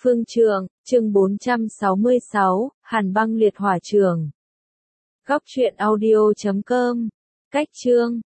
Phương Trượng, chương 466, Hàn băng liệt hỏa trường. Góc truyện audio.com. Cách chương.